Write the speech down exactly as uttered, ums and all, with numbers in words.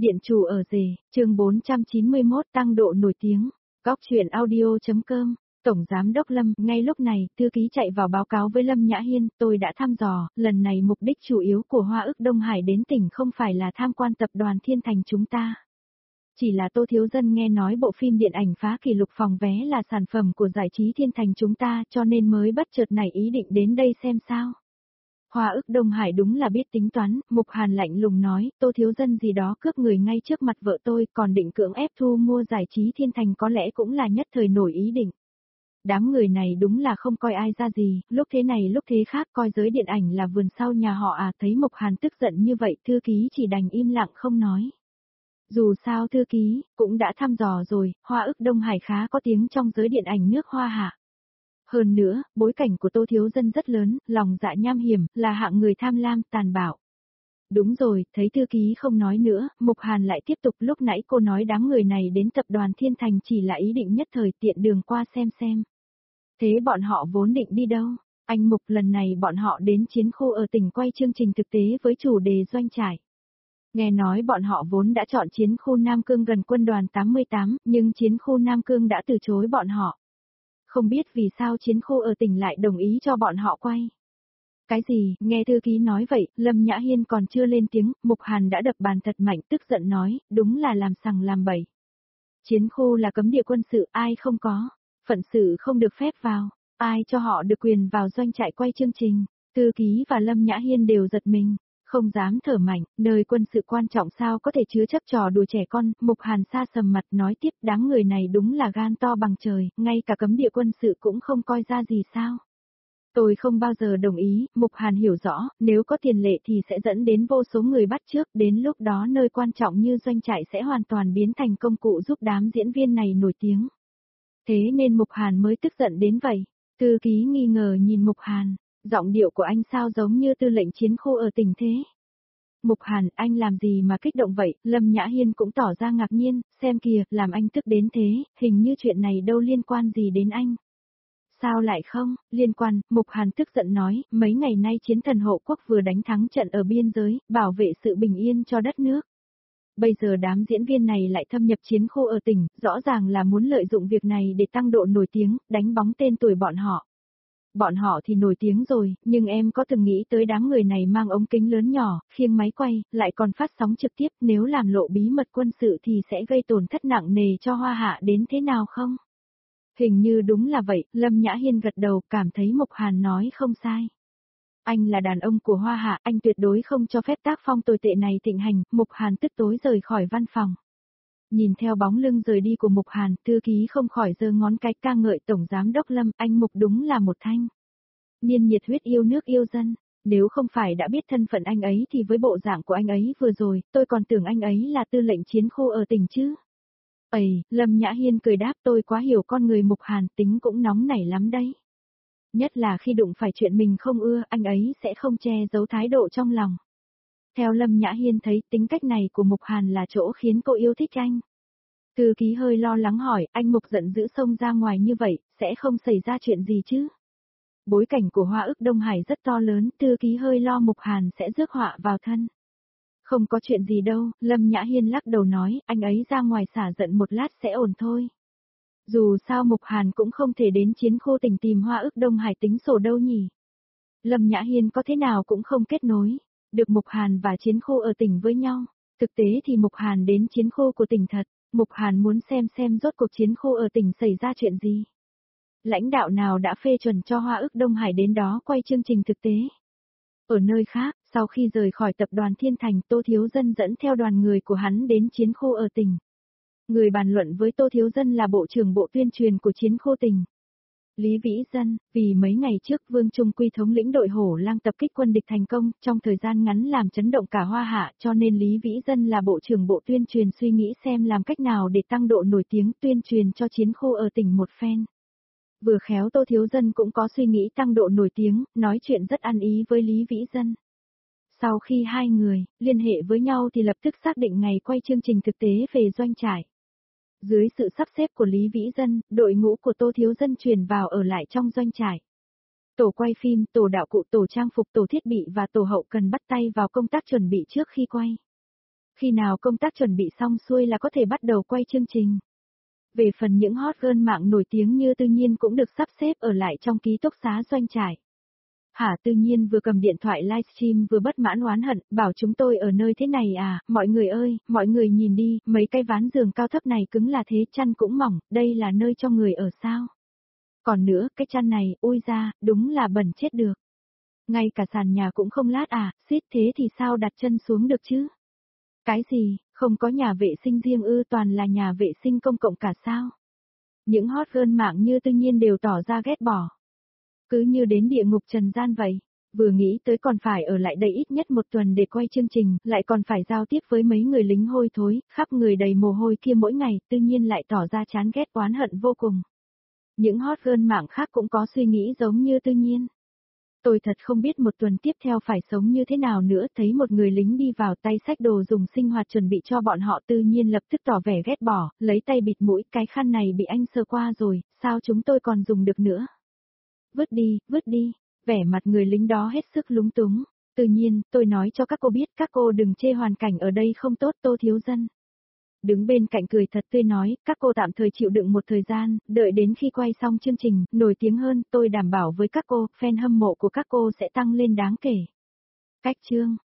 Điện chủ ở rể, chương bốn trăm chín mươi mốt tăng độ nổi tiếng, góc truyện audio.com, Tổng Giám đốc Lâm, ngay lúc này, thư ký chạy vào báo cáo với Lâm Nhã Hiên, tôi đã thăm dò, lần này mục đích chủ yếu của Hoa ức Đông Hải đến tỉnh không phải là tham quan tập đoàn Thiên Thành chúng ta. Chỉ là Tô Thiếu Dân nghe nói bộ phim điện ảnh phá kỷ lục phòng vé là sản phẩm của giải trí Thiên Thành chúng ta cho nên mới bất chợt nảy ý định đến đây xem sao. Hoa ức Đông Hải đúng là biết tính toán, Mục Hàn lạnh lùng nói, Tô Thiếu Dân gì đó cướp người ngay trước mặt vợ tôi, còn định cưỡng ép thu mua giải trí Thiên Thành có lẽ cũng là nhất thời nổi ý định. Đám người này đúng là không coi ai ra gì, lúc thế này lúc thế khác coi giới điện ảnh là vườn sau nhà họ à, thấy Mục Hàn tức giận như vậy, thư ký chỉ đành im lặng không nói. Dù sao thư ký, cũng đã thăm dò rồi, Hoa ức Đông Hải khá có tiếng trong giới điện ảnh nước Hoa hạ. Hơn nữa, bối cảnh của Tô Thiếu Dân rất lớn, lòng dạ nham hiểm, là hạng người tham lam, tàn bạo. Đúng rồi, thấy thư ký không nói nữa, Mục Hàn lại tiếp tục, lúc nãy cô nói đám người này đến tập đoàn Thiên Thành chỉ là ý định nhất thời, tiện đường qua xem xem. Thế bọn họ vốn định đi đâu? Anh Mục, lần này bọn họ đến chiến khu ở tỉnh quay chương trình thực tế với chủ đề doanh trại. Nghe nói bọn họ vốn đã chọn chiến khu Nam Cương gần quân đoàn tám mươi tám, nhưng chiến khu Nam Cương đã từ chối bọn họ. Không biết vì sao chiến khu ở tỉnh lại đồng ý cho bọn họ quay. Cái gì, nghe thư ký nói vậy, Lâm Nhã Hiên còn chưa lên tiếng, Mục Hàn đã đập bàn thật mạnh tức giận nói, đúng là làm sằng làm bậy. Chiến khu là cấm địa quân sự, ai không có, phận sự không được phép vào, ai cho họ được quyền vào doanh trại quay chương trình. Thư ký và Lâm Nhã Hiên đều giật mình, không dám thở mạnh, nơi quân sự quan trọng sao có thể chứa chấp trò đùa trẻ con. Mục Hàn sa sầm mặt nói tiếp, đám người này đúng là gan to bằng trời, ngay cả cấm địa quân sự cũng không coi ra gì sao. Tôi không bao giờ đồng ý, Mục Hàn hiểu rõ, nếu có tiền lệ thì sẽ dẫn đến vô số người bắt chước, đến lúc đó nơi quan trọng như doanh trại sẽ hoàn toàn biến thành công cụ giúp đám diễn viên này nổi tiếng. Thế nên Mục Hàn mới tức giận đến vậy. Thư ký nghi ngờ nhìn Mục Hàn, giọng điệu của anh sao giống như tư lệnh chiến khu ở tỉnh thế. Mục Hàn, anh làm gì mà kích động vậy? Lâm Nhã Hiên cũng tỏ ra ngạc nhiên, xem kìa, làm anh tức đến thế, hình như chuyện này đâu liên quan gì đến anh. Sao lại không, liên quan, Mục Hàn tức giận nói, mấy ngày nay chiến thần hộ quốc vừa đánh thắng trận ở biên giới, bảo vệ sự bình yên cho đất nước. Bây giờ đám diễn viên này lại thâm nhập chiến khu ở tỉnh, rõ ràng là muốn lợi dụng việc này để tăng độ nổi tiếng, đánh bóng tên tuổi bọn họ. Bọn họ thì nổi tiếng rồi, nhưng em có từng nghĩ tới đám người này mang ống kính lớn nhỏ, khiêng máy quay, lại còn phát sóng trực tiếp, nếu làm lộ bí mật quân sự thì sẽ gây tổn thất nặng nề cho Hoa Hạ đến thế nào không? Hình như đúng là vậy, Lâm Nhã Hiên gật đầu, cảm thấy Mục Hàn nói không sai. Anh là đàn ông của Hoa Hạ, anh tuyệt đối không cho phép tác phong tồi tệ này thịnh hành. Mục Hàn tức tối rời khỏi văn phòng. Nhìn theo bóng lưng rời đi của Mục Hàn, thư ký không khỏi giơ ngón cái ca ngợi Tổng Giám đốc Lâm, anh Mục đúng là một thanh niên nhiệt huyết yêu nước yêu dân. Nếu không phải đã biết thân phận anh ấy thì với bộ dạng của anh ấy vừa rồi, tôi còn tưởng anh ấy là tư lệnh chiến khu ở tỉnh chứ. Ây, Lâm Nhã Hiên cười đáp, tôi quá hiểu con người Mục Hàn, tính cũng nóng nảy lắm đấy. Nhất là khi đụng phải chuyện mình không ưa, anh ấy sẽ không che giấu thái độ trong lòng. Theo Lâm Nhã Hiên thấy, tính cách này của Mục Hàn là chỗ khiến cô yêu thích anh. Thư ký hơi lo lắng hỏi, anh Mục giận dữ xông ra ngoài như vậy, sẽ không xảy ra chuyện gì chứ? Bối cảnh của Hoa ức Đông Hải rất to lớn, thư ký hơi lo Mục Hàn sẽ rước họa vào thân. Không có chuyện gì đâu, Lâm Nhã Hiên lắc đầu nói, anh ấy ra ngoài xả giận một lát sẽ ổn thôi. Dù sao Mục Hàn cũng không thể đến chiến khu tỉnh tìm Hoa ức Đông Hải tính sổ đâu nhỉ. Lâm Nhã Hiên có thế nào cũng không kết nối được Mục Hàn và chiến khu ở tỉnh với nhau. Thực tế thì Mục Hàn đến chiến khu của tỉnh thật, Mục Hàn muốn xem xem rốt cuộc chiến khu ở tỉnh xảy ra chuyện gì. Lãnh đạo nào đã phê chuẩn cho Hoa ức Đông Hải đến đó quay chương trình thực tế. Ở nơi khác, sau khi rời khỏi tập đoàn Thiên Thành, Tô Thiếu Dân dẫn theo đoàn người của hắn đến chiến khu ở tỉnh. Người bàn luận với Tô Thiếu Dân là Bộ trưởng Bộ Tuyên truyền của chiến khu tỉnh. Lý Vĩ Dân, vì mấy ngày trước Vương Trung Quy thống lĩnh đội Hổ Lang tập kích quân địch thành công, trong thời gian ngắn làm chấn động cả Hoa Hạ, cho nên Lý Vĩ Dân là Bộ trưởng Bộ Tuyên truyền suy nghĩ xem làm cách nào để tăng độ nổi tiếng tuyên truyền cho chiến khu ở tỉnh một phen. Vừa khéo Tô Thiếu Dân cũng có suy nghĩ tăng độ nổi tiếng, nói chuyện rất ăn ý với Lý Vĩ Dân. Sau khi hai người liên hệ với nhau thì lập tức xác định ngày quay chương trình thực tế về doanh trại. Dưới sự sắp xếp của Lý Vĩ Dân, đội ngũ của Tô Thiếu Dân chuyển vào ở lại trong doanh trại. Tổ quay phim, tổ đạo cụ, tổ trang phục, tổ thiết bị và tổ hậu cần bắt tay vào công tác chuẩn bị trước khi quay. Khi nào công tác chuẩn bị xong xuôi là có thể bắt đầu quay chương trình. Về phần những hot girl mạng nổi tiếng như Tư Nhiên cũng được sắp xếp ở lại trong ký túc xá doanh trại. Hả, Tư Nhiên vừa cầm điện thoại livestream vừa bất mãn oán hận, bảo chúng tôi ở nơi thế này à, mọi người ơi, mọi người nhìn đi, mấy cái ván giường cao thấp này cứng là thế, chăn cũng mỏng, đây là nơi cho người ở sao. Còn nữa, cái chăn này, ôi ra, đúng là bẩn chết được. Ngay cả sàn nhà cũng không lát à, xít thế thì sao đặt chân xuống được chứ? Cái gì, không có nhà vệ sinh riêng ư, toàn là nhà vệ sinh công cộng cả sao? Những hot girl mạng như Tư Nhiên đều tỏ ra ghét bỏ. Cứ như đến địa ngục trần gian vậy. Vừa nghĩ tới còn phải ở lại đây ít nhất một tuần để quay chương trình, lại còn phải giao tiếp với mấy người lính hôi thối, khắp người đầy mồ hôi kia mỗi ngày, Tư Nhiên lại tỏ ra chán ghét oán hận vô cùng. Những hot girl mạng khác cũng có suy nghĩ giống như Tư Nhiên. Tôi thật không biết một tuần tiếp theo phải sống như thế nào nữa, thấy một người lính đi vào tay xách đồ dùng sinh hoạt chuẩn bị cho bọn họ, Tư Nhiên lập tức tỏ vẻ ghét bỏ, lấy tay bịt mũi, cái khăn này bị anh sờ qua rồi, sao chúng tôi còn dùng được nữa? Vứt đi, vứt đi, vẻ mặt người lính đó hết sức lúng túng. Tự nhiên, tôi nói cho các cô biết, các cô đừng chê hoàn cảnh ở đây không tốt, Tô Thiếu Dân. Đứng bên cạnh cười thật tươi nói, các cô tạm thời chịu đựng một thời gian, đợi đến khi quay xong chương trình, nổi tiếng hơn, tôi đảm bảo với các cô, fan hâm mộ của các cô sẽ tăng lên đáng kể. Cách chương